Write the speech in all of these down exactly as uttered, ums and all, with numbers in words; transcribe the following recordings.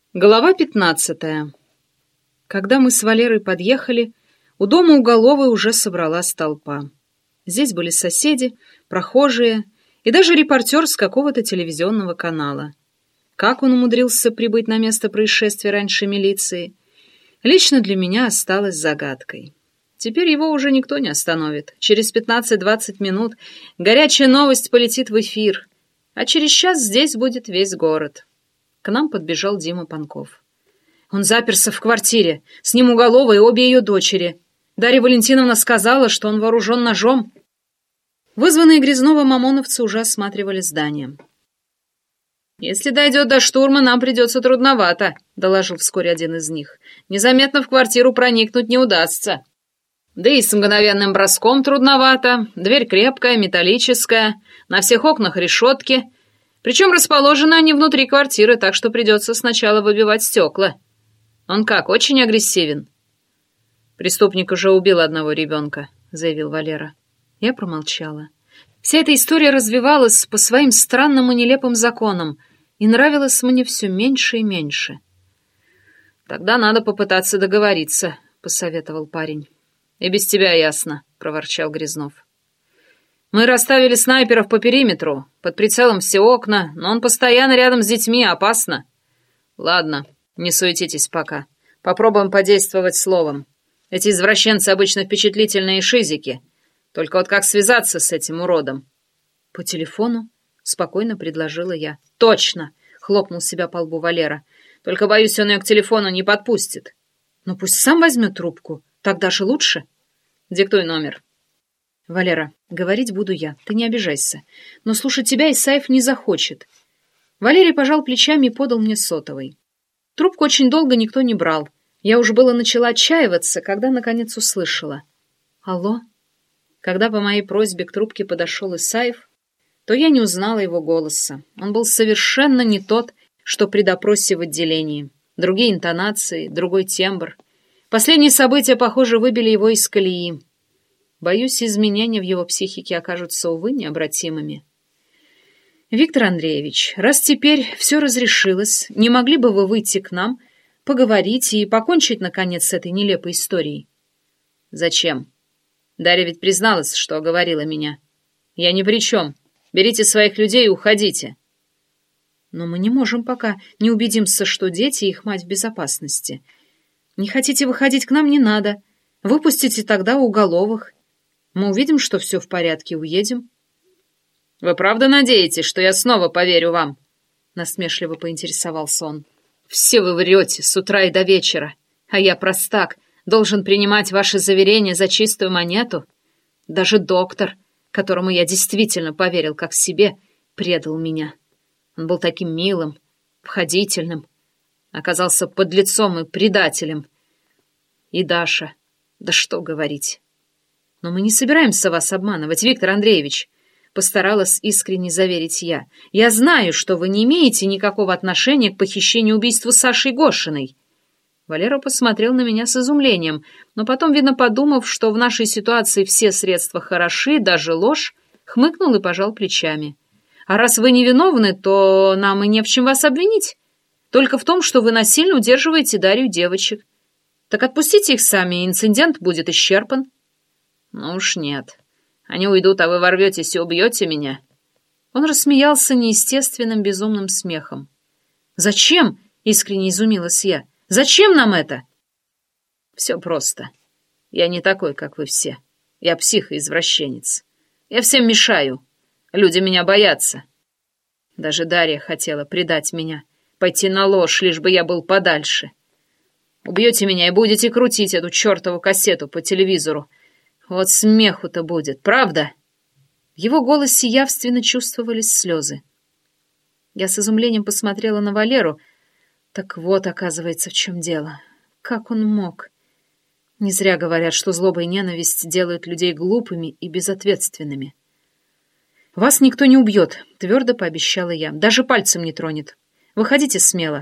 Глава пятнадцатая. Когда мы с Валерой подъехали, у дома уголовой уже собралась толпа. Здесь были соседи, прохожие и даже репортер с какого-то телевизионного канала. Как он умудрился прибыть на место происшествия раньше милиции, лично для меня осталось загадкой. Теперь его уже никто не остановит. Через пятнадцать-двадцать минут горячая новость полетит в эфир, а через час здесь будет весь город. К нам подбежал Дима Панков. Он заперся в квартире. С ним уголовая и обе ее дочери. Дарья Валентиновна сказала, что он вооружен ножом. Вызванные Грязнова мамоновцы уже осматривали здание. «Если дойдет до штурма, нам придется трудновато», — доложил вскоре один из них. «Незаметно в квартиру проникнуть не удастся. Да и с мгновенным броском трудновато. Дверь крепкая, металлическая, на всех окнах решетки. Причем расположены они внутри квартиры, так что придется сначала выбивать стекла. Он как, очень агрессивен?» «Преступник уже убил одного ребенка», — заявил Валера. Я промолчала. Вся эта история развивалась по своим странным и нелепым законам, и нравилось мне все меньше и меньше. «Тогда надо попытаться договориться», — посоветовал парень. «И без тебя ясно», — проворчал Грязнов. «Мы расставили снайперов по периметру, под прицелом все окна, но он постоянно рядом с детьми, опасно». «Ладно, не суетитесь пока. Попробуем подействовать словом. Эти извращенцы обычно впечатлительные шизики. Только вот как связаться с этим уродом?» «По телефону?» — спокойно предложила я. «Точно!» — хлопнул себя по лбу Валера. «Только, боюсь, он ее к телефону не подпустит». «Ну пусть сам возьмет трубку. Так даже лучше». «Диктуй номер». «Валера, говорить буду я, ты не обижайся. Но слушать тебя Исаев не захочет». Валерий пожал плечами и подал мне сотовый. Трубку очень долго никто не брал. Я уже было начала отчаиваться, когда наконец услышала. «Алло?» Когда по моей просьбе к трубке подошел Исаев, то я не узнала его голоса. Он был совершенно не тот, что при допросе в отделении. Другие интонации, другой тембр. Последние события, похоже, выбили его из колеи. Боюсь, изменения в его психике окажутся, увы, необратимыми. «Виктор Андреевич, раз теперь все разрешилось, не могли бы вы выйти к нам, поговорить и покончить, наконец, с этой нелепой историей?» «Зачем? Дарья ведь призналась, что оговорила меня. Я ни при чем. Берите своих людей и уходите». «Но мы не можем пока не убедимся, что дети и их мать в безопасности. Не хотите выходить к нам, не надо. Выпустите тогда уголовых. Мы увидим, что все в порядке, уедем». «Вы правда надеетесь, что я снова поверю вам?» Насмешливо поинтересовался он. «Все вы врете с утра и до вечера, а я простак, должен принимать ваши заверения за чистую монету. Даже доктор, которому я действительно поверил как себе, предал меня. Он был таким милым, обходительным, оказался подлецом и предателем. И Даша, да что говорить. Но мы не собираемся вас обманывать, Виктор Андреевич», постаралась искренне заверить я. «Я знаю, что вы не имеете никакого отношения к похищению и убийству Саши Гошиной». Валера посмотрел на меня с изумлением, но потом, видно, подумав, что в нашей ситуации все средства хороши, даже ложь, хмыкнул и пожал плечами. «А раз вы невиновны, то нам и не в чем вас обвинить. Только в том, что вы насильно удерживаете Дарью и девочек. Так отпустите их сами, и инцидент будет исчерпан». «Ну уж нет. Они уйдут, а вы ворветесь и убьете меня». Он рассмеялся неестественным безумным смехом. «Зачем?» — искренне изумилась я. «Зачем нам это?» «Все просто. Я не такой, как вы все. Я псих и извращенец. Я всем мешаю. Люди меня боятся. Даже Дарья хотела предать меня, пойти на ложь, лишь бы я был подальше. Убьете меня и будете крутить эту чертову кассету по телевизору. Вот смеху-то будет, правда?» В его голосе явственно чувствовались слезы. Я с изумлением посмотрела на Валеру. Так вот, оказывается, в чем дело. Как он мог? Не зря говорят, что злоба и ненависть делают людей глупыми и безответственными. «Вас никто не убьет», — твердо пообещала я. «Даже пальцем не тронет. Выходите смело».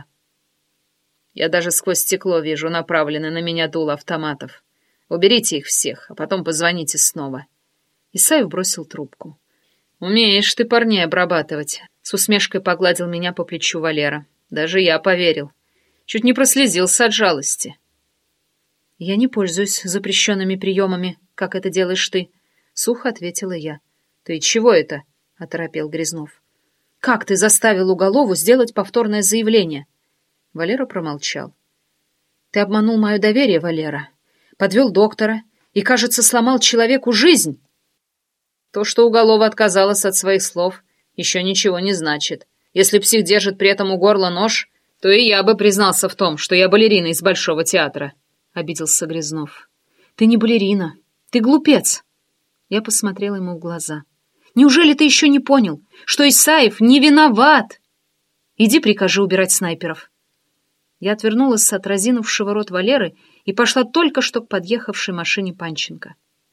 Я даже сквозь стекло вижу направлены на меня дуло автоматов. Уберите их всех, а потом позвоните снова». Исаев бросил трубку. «Умеешь ты парней обрабатывать», — с усмешкой погладил меня по плечу Валера. «Даже я поверил. Чуть не прослезился от жалости. «Я не пользуюсь запрещенными приемами, как это делаешь ты», — сухо ответила я. «Ты чего это?» — оторопел Грязнов. «Как ты заставил Уголову сделать повторное заявление?» Валера промолчал. «Ты обманул мое доверие, Валера, подвел доктора и, кажется, сломал человеку жизнь». То, что Уголова отказалась от своих слов, еще ничего не значит. Если псих держит при этом у горла нож, то и я бы признался в том, что я балерина из Большого театра, — обиделся Грязнов. «Ты не балерина, ты глупец». Я посмотрела ему в глаза. «Неужели ты еще не понял, что Исаев не виноват? Иди прикажи убирать снайперов». Я отвернулась от разинувшего рот Валеры и пошла только что к подъехавшей машине Панченко.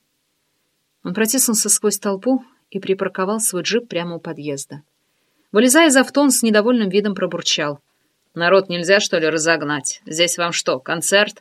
Он протиснулся сквозь толпу и припарковал свой джип прямо у подъезда. Вылезая из авто, он с недовольным видом пробурчал. «Народ нельзя, что ли, разогнать? Здесь вам что, концерт?»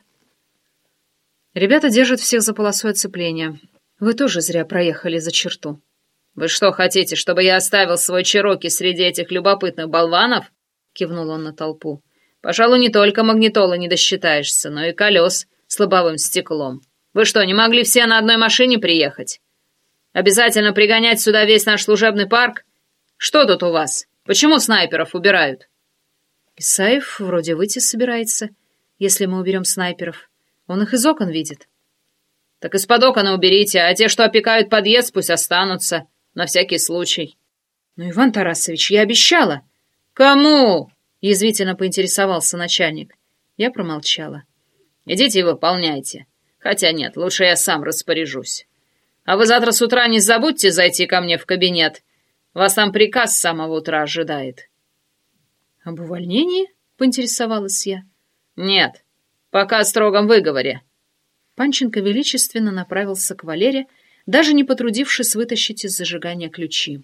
«Ребята держат всех за полосой оцепления. Вы тоже зря проехали за черту». «Вы что, хотите, чтобы я оставил свой чероки среди этих любопытных болванов?» — кивнул он на толпу. «Пожалуй, не только магнитолы не досчитаешься, но и колес с лобовым стеклом. Вы что, не могли все на одной машине приехать? Обязательно пригонять сюда весь наш служебный парк? Что тут у вас? Почему снайперов убирают?» «Исаев вроде выйти собирается, если мы уберем снайперов. Он их из окон видит». «Так из-под окон уберите, а те, что опекают подъезд, пусть останутся, на всякий случай». «Ну, Иван Тарасович, я обещала». «Кому?» — язвительно поинтересовался начальник. Я промолчала. «Идите и выполняйте. Хотя нет, лучше я сам распоряжусь. А вы завтра с утра не забудьте зайти ко мне в кабинет. Вас там приказ с самого утра ожидает». «Об увольнении?» — поинтересовалась я. «Нет, пока о строгом выговоре». Панченко величественно направился к Валере, даже не потрудившись вытащить из зажигания ключи.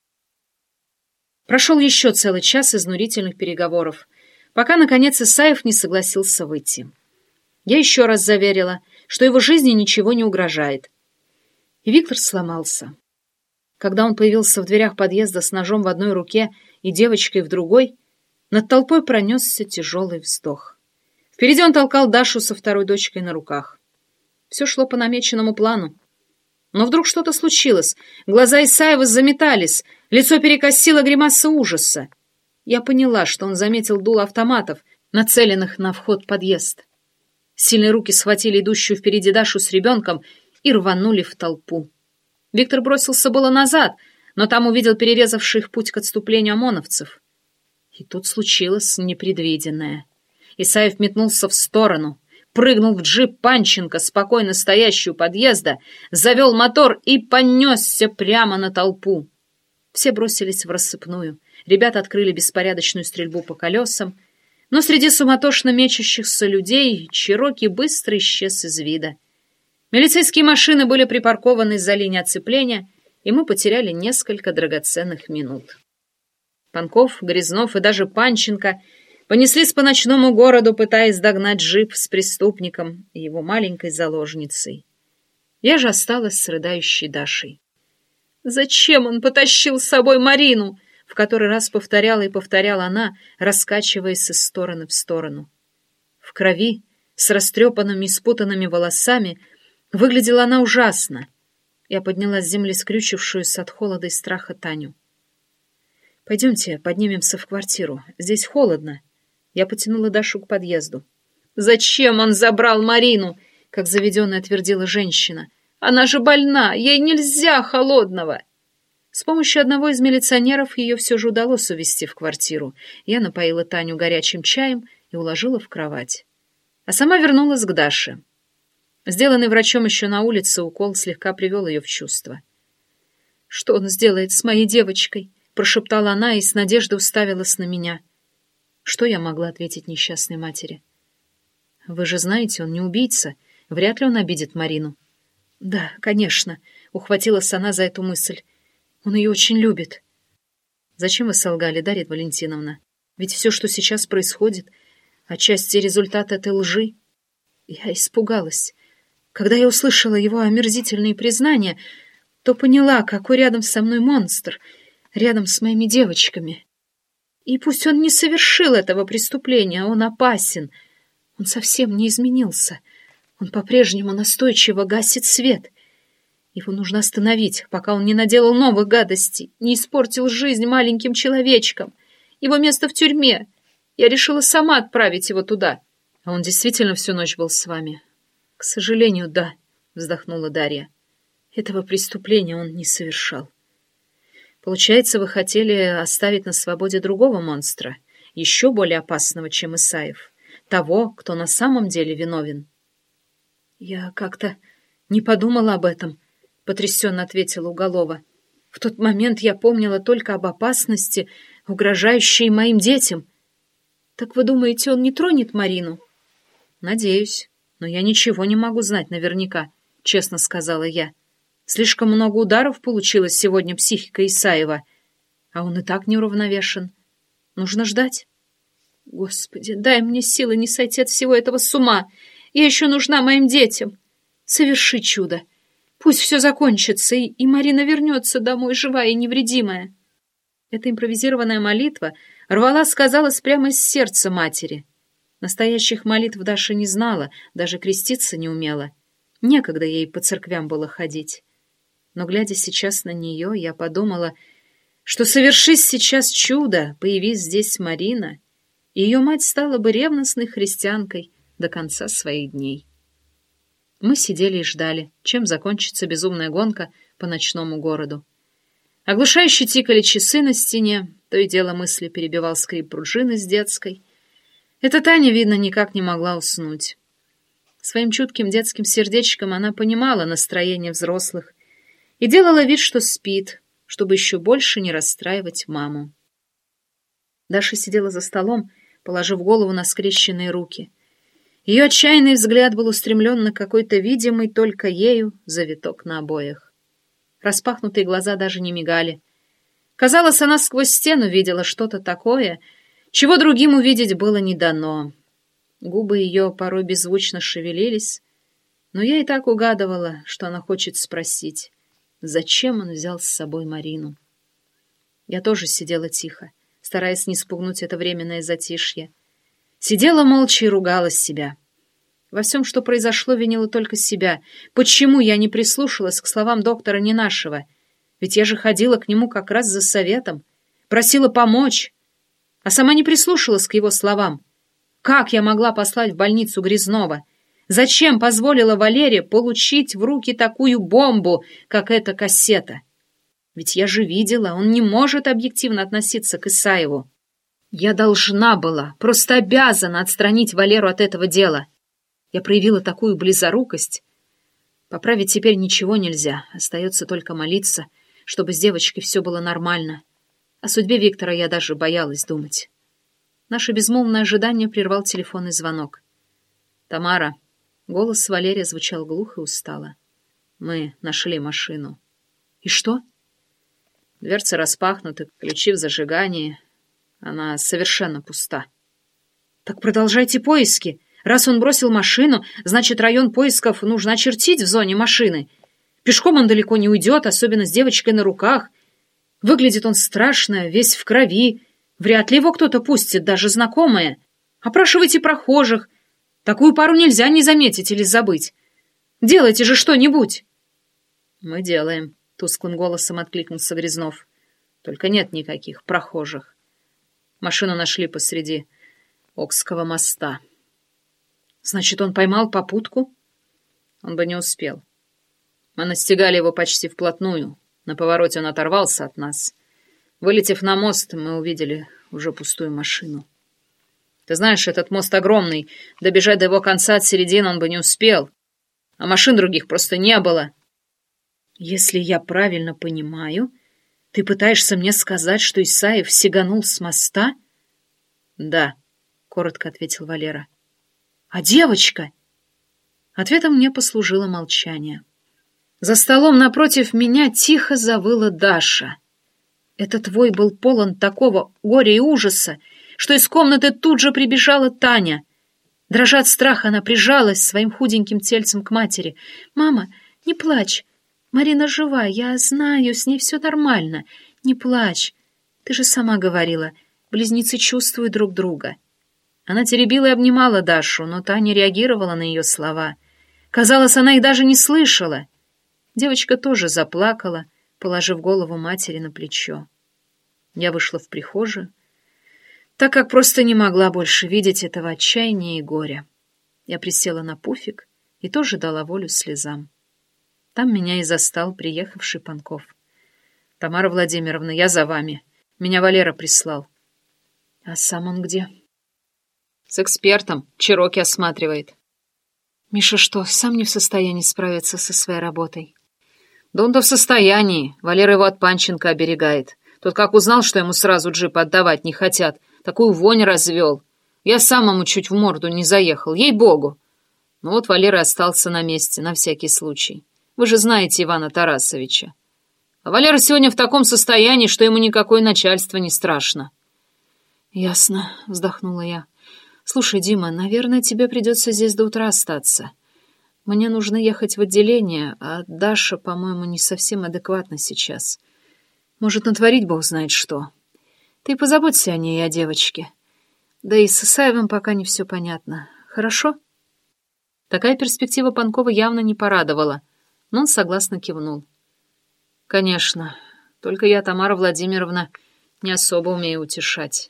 Прошел еще целый час изнурительных переговоров, пока, наконец, Исаев не согласился выйти. Я еще раз заверила, что его жизни ничего не угрожает. И Виктор сломался. Когда он появился в дверях подъезда с ножом в одной руке и девочкой в другой, над толпой пронесся тяжелый вздох. Впереди он толкал Дашу со второй дочкой на руках. Все шло по намеченному плану. Но вдруг что-то случилось. Глаза Исаева заметались, лицо перекосило гримаса ужаса. Я поняла, что он заметил дуло автоматов, нацеленных на вход в подъезд. Сильные руки схватили идущую впереди Дашу с ребенком и рванули в толпу. Виктор бросился было назад, но там увидел перерезавший их путь к отступлению ОМОНовцев. И тут случилось непредвиденное. Исаев метнулся в сторону, прыгнул в джип Панченко, спокойно стоящую у подъезда, завел мотор и понесся прямо на толпу. Все бросились в рассыпную. Ребята открыли беспорядочную стрельбу по колесам, но среди суматошно мечущихся людей Чироки быстро исчез из вида. Милицейские машины были припаркованы за линией оцепления, и мы потеряли несколько драгоценных минут. Панков, Грязнов и даже Панченко понеслись по ночному городу, пытаясь догнать джип с преступником и его маленькой заложницей. Я же осталась с рыдающей Дашей. «Зачем он потащил с собой Марину?» — в который раз повторяла и повторяла она, раскачиваясь из стороны в сторону. В крови, с растрепанными и спутанными волосами, выглядела она ужасно. Я подняла с земли скрючившуюся от холода и страха Таню. «Пойдемте, поднимемся в квартиру. Здесь холодно». Я потянула Дашу к подъезду. «Зачем он забрал Марину?» — как заведенная твердила женщина. «Она же больна, ей нельзя холодного!» С помощью одного из милиционеров ее все же удалось увезти в квартиру. Я напоила Таню горячим чаем и уложила в кровать. А сама вернулась к Даше. Сделанный врачом еще на улице укол слегка привел ее в чувство. «Что он сделает с моей девочкой?» — прошептала она и с надеждой уставилась на меня. Что я могла ответить несчастной матери? «Вы же знаете, он не убийца. Вряд ли он обидит Марину». «Да, конечно», — ухватилась она за эту мысль. «Он ее очень любит». «Зачем вы солгали, Дарья Валентиновна? Ведь все, что сейчас происходит, отчасти результат этой лжи». Я испугалась. Когда я услышала его омерзительные признания, то поняла, какой рядом со мной монстр, рядом с моими девочками. И пусть он не совершил этого преступления, он опасен. Он совсем не изменился. Он по-прежнему настойчиво гасит свет. Его нужно остановить, пока он не наделал новых гадостей, не испортил жизнь маленьким человечкам. Его место в тюрьме. Я решила сама отправить его туда. А он действительно всю ночь был с вами? К сожалению, да, вздохнула Дарья. Этого преступления он не совершал. Получается, вы хотели оставить на свободе другого монстра, еще более опасного, чем Исаев, того, кто на самом деле виновен. Я как-то не подумала об этом, потрясенно ответила Уголова. В тот момент я помнила только об опасности, угрожающей моим детям. Так вы думаете, он не тронет Марину? Надеюсь, но я ничего не могу знать наверняка, честно сказала я. Слишком много ударов получилось сегодня психика Исаева, а он и так неуравновешен. Нужно ждать. Господи, дай мне силы не сойти от всего этого с ума. Я еще нужна моим детям. Соверши чудо. Пусть все закончится, и, и Марина вернется домой живая и невредимая. Эта импровизированная молитва рвалась, казалось, прямо из сердца матери. Настоящих молитв Даша не знала, даже креститься не умела. Некогда ей по церквям было ходить. Но, глядя сейчас на нее, я подумала, что совершись сейчас чудо, появись здесь Марина, и ее мать стала бы ревностной христианкой до конца своих дней. Мы сидели и ждали, чем закончится безумная гонка по ночному городу. Оглушающе тикали часы на стене, то и дело мысли перебивал скрип пружины с детской. Эта Таня, видно, никак не могла уснуть. Своим чутким детским сердечком она понимала настроение взрослых и делала вид, что спит, чтобы еще больше не расстраивать маму. Даша сидела за столом, положив голову на скрещенные руки. Ее отчаянный взгляд был устремлен на какой-то видимый только ею завиток на обоях. Распахнутые глаза даже не мигали. Казалось, она сквозь стену видела что-то такое, чего другим увидеть было не дано. Губы ее порой беззвучно шевелились, но я и так угадывала, что она хочет спросить, зачем он взял с собой Марину. Я тоже сидела тихо, стараясь не спугнуть это временное затишье. Сидела молча и ругала себя. Во всем, что произошло, винила только себя. Почему я не прислушалась к словам доктора Ненашева? Ведь я же ходила к нему как раз за советом, просила помочь, а сама не прислушалась к его словам. Как я могла послать в больницу Грязнова? Зачем позволила Валере получить в руки такую бомбу, как эта кассета? Ведь я же видела, он не может объективно относиться к Исаеву. Я должна была, просто обязана отстранить Валеру от этого дела. Я проявила такую близорукость. Поправить теперь ничего нельзя, остается только молиться, чтобы с девочкой все было нормально. О судьбе Виктора я даже боялась думать. Наше безмолвное ожидание прервал телефонный звонок. «Тамара», — голос Валерия звучал глухо и устало. «Мы нашли машину». «И что?» Дверцы распахнуты, ключи в зажигании. Она совершенно пуста. «Так продолжайте поиски. Раз он бросил машину, значит, район поисков нужно очертить в зоне машины. Пешком он далеко не уйдет, особенно с девочкой на руках. Выглядит он страшно, весь в крови. Вряд ли его кто-то пустит, даже знакомые. Опрашивайте прохожих. Такую пару нельзя не заметить или забыть. Делайте же что-нибудь». «Мы делаем», — тусклым голосом откликнулся Грязнов. «Только нет никаких прохожих. Машину нашли посреди Окского моста». «Значит, он поймал попутку?» «Он бы не успел. Мы настигали его почти вплотную. На повороте он оторвался от нас. Вылетев на мост, мы увидели уже пустую машину. Ты знаешь, этот мост огромный. Добежать до его конца от середины он бы не успел. А машин других просто не было». «Если я правильно понимаю, ты пытаешься мне сказать, что Исаев сиганул с моста?» «Да», — коротко ответил Валера. «А девочка?» Ответом мне послужило молчание. За столом напротив меня тихо завыла Даша. Этот вой был полон такого горя и ужаса, что из комнаты тут же прибежала Таня. Дрожа от страха, она прижалась своим худеньким тельцем к матери. «Мама, не плачь. Марина жива, я знаю, с ней все нормально. Не плачь. Ты же сама говорила, Близнецы чувствуют друг друга. Она теребила и обнимала Дашу, но та не реагировала на ее слова. Казалось, она их даже не слышала. Девочка тоже заплакала, положив голову матери на плечо. Я вышла в прихожую, так как просто не могла больше видеть этого отчаяния и горя. Я присела на пуфик и тоже дала волю слезам. Там меня и застал приехавший Панков. — Тамара Владимировна, я за вами. Меня Валера прислал. — А сам он где? — С экспертом. Чироки осматривает. — Миша что, сам не в состоянии справиться со своей работой? — Да он-то в состоянии. Валера его от Панченко оберегает. Тот как узнал, что ему сразу джип отдавать не хотят, такую вонь развел. Я сам ему чуть в морду не заехал, ей-богу. Ну вот Валера остался на месте, на всякий случай. Вы же знаете Ивана Тарасовича. А Валера сегодня в таком состоянии, что ему никакое начальство не страшно. — Ясно, — вздохнула я. — Слушай, Дима, наверное, тебе придется здесь до утра остаться. Мне нужно ехать в отделение, а Даша, по-моему, не совсем адекватна сейчас. Может натворить бог знает что. Ты позаботься о ней и о девочке. Да и с Исаевым пока не все понятно. Хорошо? Такая перспектива Панкова явно не порадовала, но он согласно кивнул. — Конечно. Только я, Тамара Владимировна, не особо умею утешать.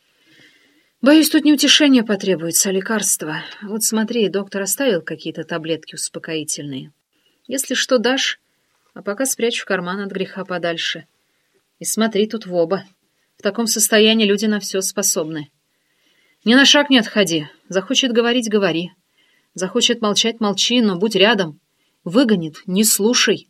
Боюсь, тут не утешение потребуется, а лекарство. Вот смотри, доктор оставил какие-то таблетки успокоительные. Если что, дашь, а пока спрячь в карман от греха подальше. И смотри тут в оба. В таком состоянии люди на все способны. Ни на шаг не отходи. Захочет говорить — говори. Захочет молчать — молчи, но будь рядом. Выгонит — не слушай.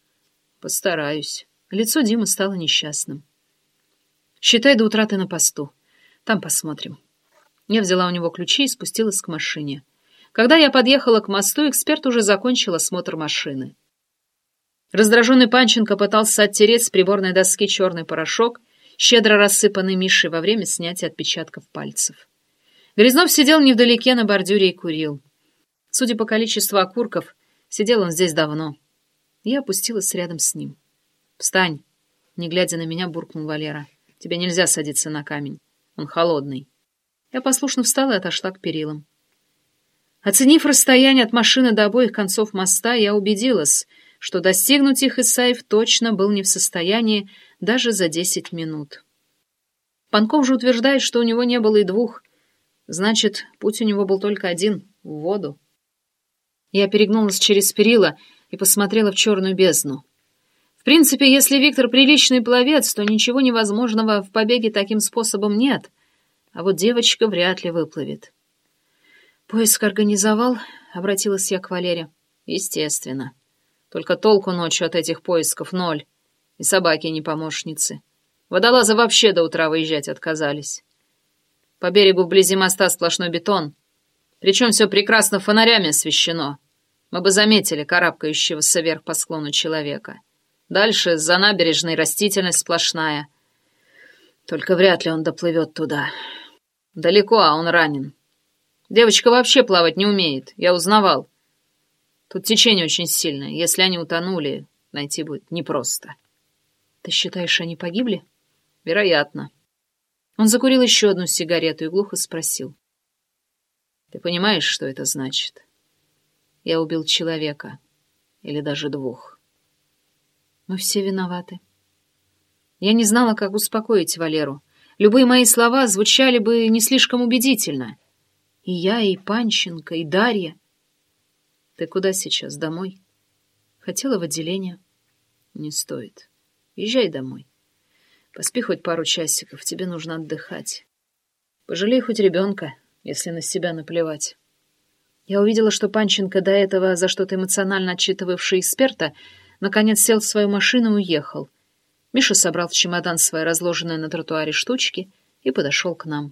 Постараюсь. Лицо Димы стало несчастным. Считай, до утра ты на посту. Там посмотрим. Я взяла у него ключи и спустилась к машине. Когда я подъехала к мосту, эксперт уже закончил осмотр машины. Раздраженный Панченко пытался оттереть с приборной доски черный порошок, щедро рассыпанный Мишей во время снятия отпечатков пальцев. Грязнов сидел невдалеке на бордюре и курил. Судя по количеству окурков, сидел он здесь давно. Я опустилась рядом с ним. «Встань!» — не глядя на меня, буркнул Валера. «Тебе нельзя садиться на камень. Он холодный». Я послушно встала и отошла к перилам. Оценив расстояние от машины до обоих концов моста, я убедилась, что достигнуть их Исаев точно был не в состоянии даже за десять минут. Панков же утверждает, что у него не было и двух. Значит, путь у него был только один — в воду. Я перегнулась через перила и посмотрела в черную бездну. В принципе, если Виктор приличный пловец, то ничего невозможного в побеге таким способом нет, а вот девочка вряд ли выплывет. «Поиск организовал?» — обратилась я к Валере. «Естественно. Только толку ночью от этих поисков ноль. И собаки не помощницы. Водолазы вообще до утра выезжать отказались. По берегу вблизи моста сплошной бетон. Причем все прекрасно фонарями освещено. Мы бы заметили карабкающегося вверх по склону человека. Дальше за набережной растительность сплошная. Только вряд ли он доплывет туда. Далеко, а он ранен. Девочка вообще плавать не умеет, я узнавал. Тут течение очень сильное. Если они утонули, найти будет непросто». «Ты считаешь, они погибли?» «Вероятно». Он закурил еще одну сигарету и глухо спросил. «Ты понимаешь, что это значит? Я убил человека. Или даже двух». «Мы все виноваты». Я не знала, как успокоить Валеру. Любые мои слова звучали бы не слишком убедительно. И я, и Панченко, и Дарья. «Ты куда сейчас? Домой?» «Хотела в отделение». «Не стоит. Езжай домой. Поспи хоть пару часиков, тебе нужно отдыхать. Пожалей хоть ребенка, если на себя наплевать». Я увидела, что Панченко, до этого за что-то эмоционально отчитывавший эксперта, наконец сел в свою машину и уехал. Миша собрал в чемодан свои разложенные на тротуаре штучки и подошел к нам.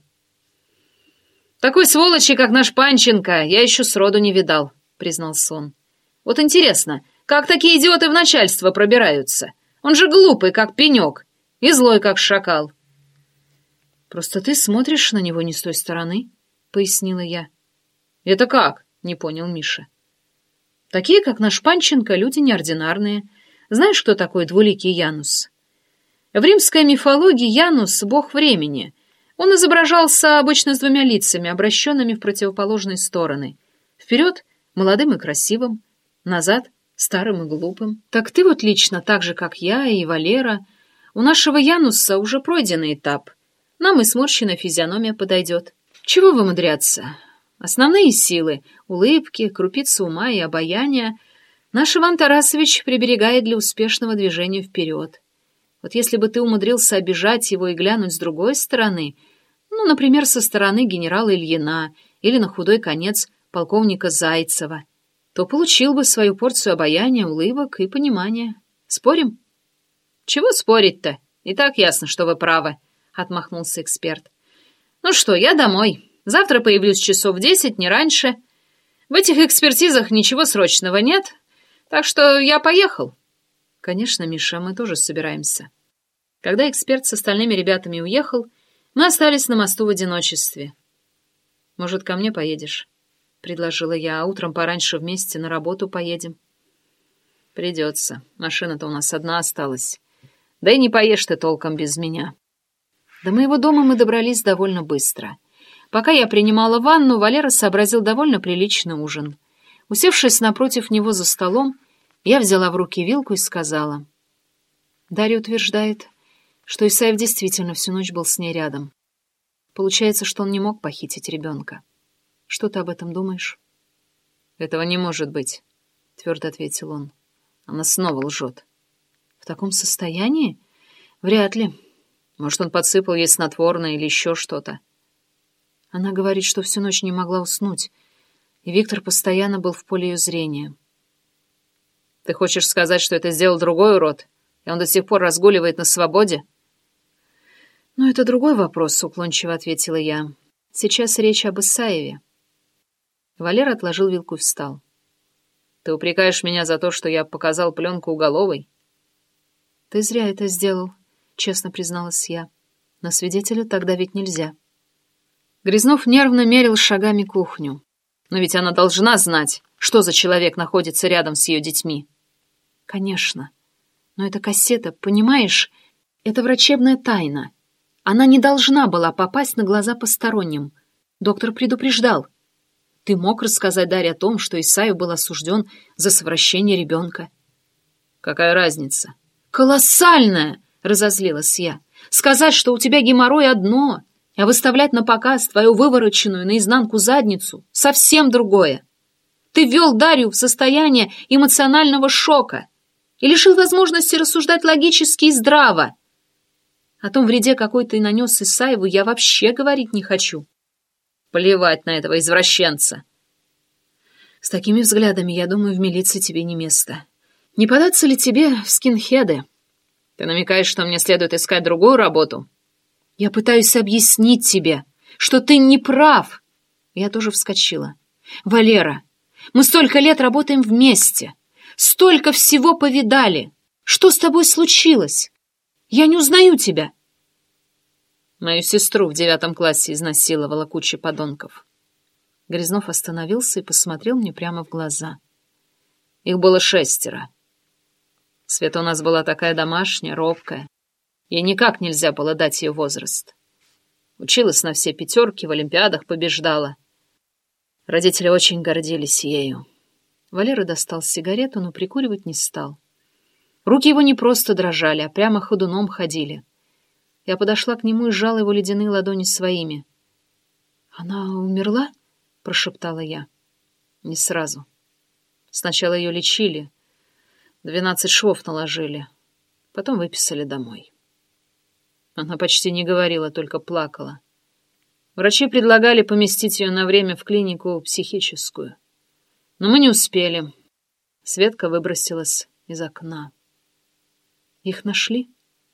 «Такой сволочи, как наш Панченко, я еще сроду не видал», — признался он. «Вот интересно, как такие идиоты в начальство пробираются? Он же глупый, как пенек, и злой, как шакал». «Просто ты смотришь на него не с той стороны», — пояснила я. «Это как?» — не понял Миша. «Такие, как наш Панченко, люди неординарные. Знаешь, кто такой двуликий Янус?» В римской мифологии Янус — бог времени, Он изображался обычно с двумя лицами, обращенными в противоположные стороны. Вперед — молодым и красивым, назад — старым и глупым. Так ты вот лично, так же, как я и Валера, у нашего Януса уже пройденный этап. Нам и сморщенная физиономия подойдет. Чего вымудряться? Основные силы — улыбки, крупицы ума и обаяния — наш Иван Тарасович приберегает для успешного движения вперед. Вот если бы ты умудрился обижать его и глянуть с другой стороны, ну, например, со стороны генерала Ильина или на худой конец полковника Зайцева, то получил бы свою порцию обаяния, улыбок и понимания. Спорим? Чего спорить-то? И так ясно, что вы правы, — отмахнулся эксперт. Ну что, я домой. Завтра появлюсь часов в десять, не раньше. В этих экспертизах ничего срочного нет, так что я поехал. Конечно, Миша, мы тоже собираемся. Когда эксперт с остальными ребятами уехал, мы остались на мосту в одиночестве. Может, ко мне поедешь? — предложила я, — а утром пораньше вместе на работу поедем. Придется. Машина-то у нас одна осталась. Да и не поешь ты толком без меня. До моего дома мы добрались довольно быстро. Пока я принимала ванну, Валера сообразил довольно приличный ужин. Усевшись напротив него за столом, я взяла в руки вилку и сказала. Дарья утверждает, что Исаев действительно всю ночь был с ней рядом. Получается, что он не мог похитить ребенка. Что ты об этом думаешь? Этого не может быть, — твердо ответил он. Она снова лжет. В таком состоянии? Вряд ли. Может, он подсыпал ей снотворное или еще что-то. Она говорит, что всю ночь не могла уснуть, и Виктор постоянно был в поле ее зрения. Ты хочешь сказать, что это сделал другой урод, и он до сих пор разгуливает на свободе? Ну, это другой вопрос, — уклончиво ответила я. Сейчас речь об Исаеве. Валера отложил вилку и встал. Ты упрекаешь меня за то, что я показал пленку Уголовой? Ты зря это сделал, — честно призналась я. На свидетеля тогда ведь нельзя. Грязнов нервно мерил шагами кухню. Но ведь она должна знать, что за человек находится рядом с ее детьми. Конечно. Но эта кассета, понимаешь, это врачебная тайна. Она не должна была попасть на глаза посторонним. Доктор предупреждал. Ты мог рассказать Дарье о том, что Исаев был осужден за совращение ребенка? Какая разница? Колоссальная, разозлилась я. Сказать, что у тебя геморрой, одно, а выставлять на показ твою вывороченную наизнанку задницу — совсем другое. Ты ввел Дарью в состояние эмоционального шока и лишил возможности рассуждать логически и здраво. О том вреде, какой ты нанес Исаеву, я вообще говорить не хочу. Плевать на этого извращенца. С такими взглядами, я думаю, в милиции тебе не место. Не податься ли тебе в скинхеды? Ты намекаешь, что мне следует искать другую работу? Я пытаюсь объяснить тебе, что ты не прав. Я тоже вскочила. Валера, мы столько лет работаем вместе. Столько всего повидали. Что с тобой случилось? Я не узнаю тебя. Мою сестру в девятом классе изнасиловала куча подонков. Грязнов остановился и посмотрел мне прямо в глаза. Их было шестеро. Света у нас была такая домашняя, робкая. Ей никак нельзя было дать ее возраст. Училась на все пятерки, в олимпиадах побеждала. Родители очень гордились ею. Валера достал сигарету, но прикуривать не стал. Руки его не просто дрожали, а прямо ходуном ходили. Я подошла к нему и сжала его ледяные ладони своими. «Она умерла?» — прошептала я. Не сразу. Сначала ее лечили. Двенадцать швов наложили. Потом выписали домой. Она почти не говорила, только плакала. Врачи предлагали поместить ее на время в клинику психическую. Но мы не успели. Светка выбросилась из окна. Их нашли?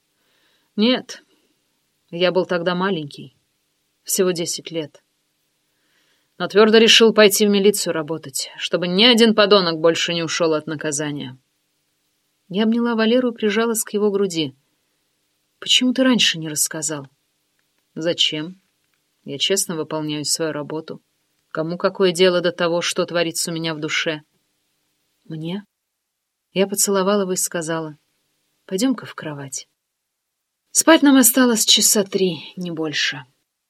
Нет. Я был тогда маленький. Всего десять лет. Но твердо решил пойти в милицию работать, чтобы ни один подонок больше не ушел от наказания. Я обняла Валеру и прижалась к его груди. Почему ты раньше не рассказал? Зачем? Я честно выполняю свою работу. Кому какое дело до того, что творится у меня в душе? Мне? Я поцеловала его и сказала: пойдем-ка в кровать. Спать нам осталось часа три, не больше.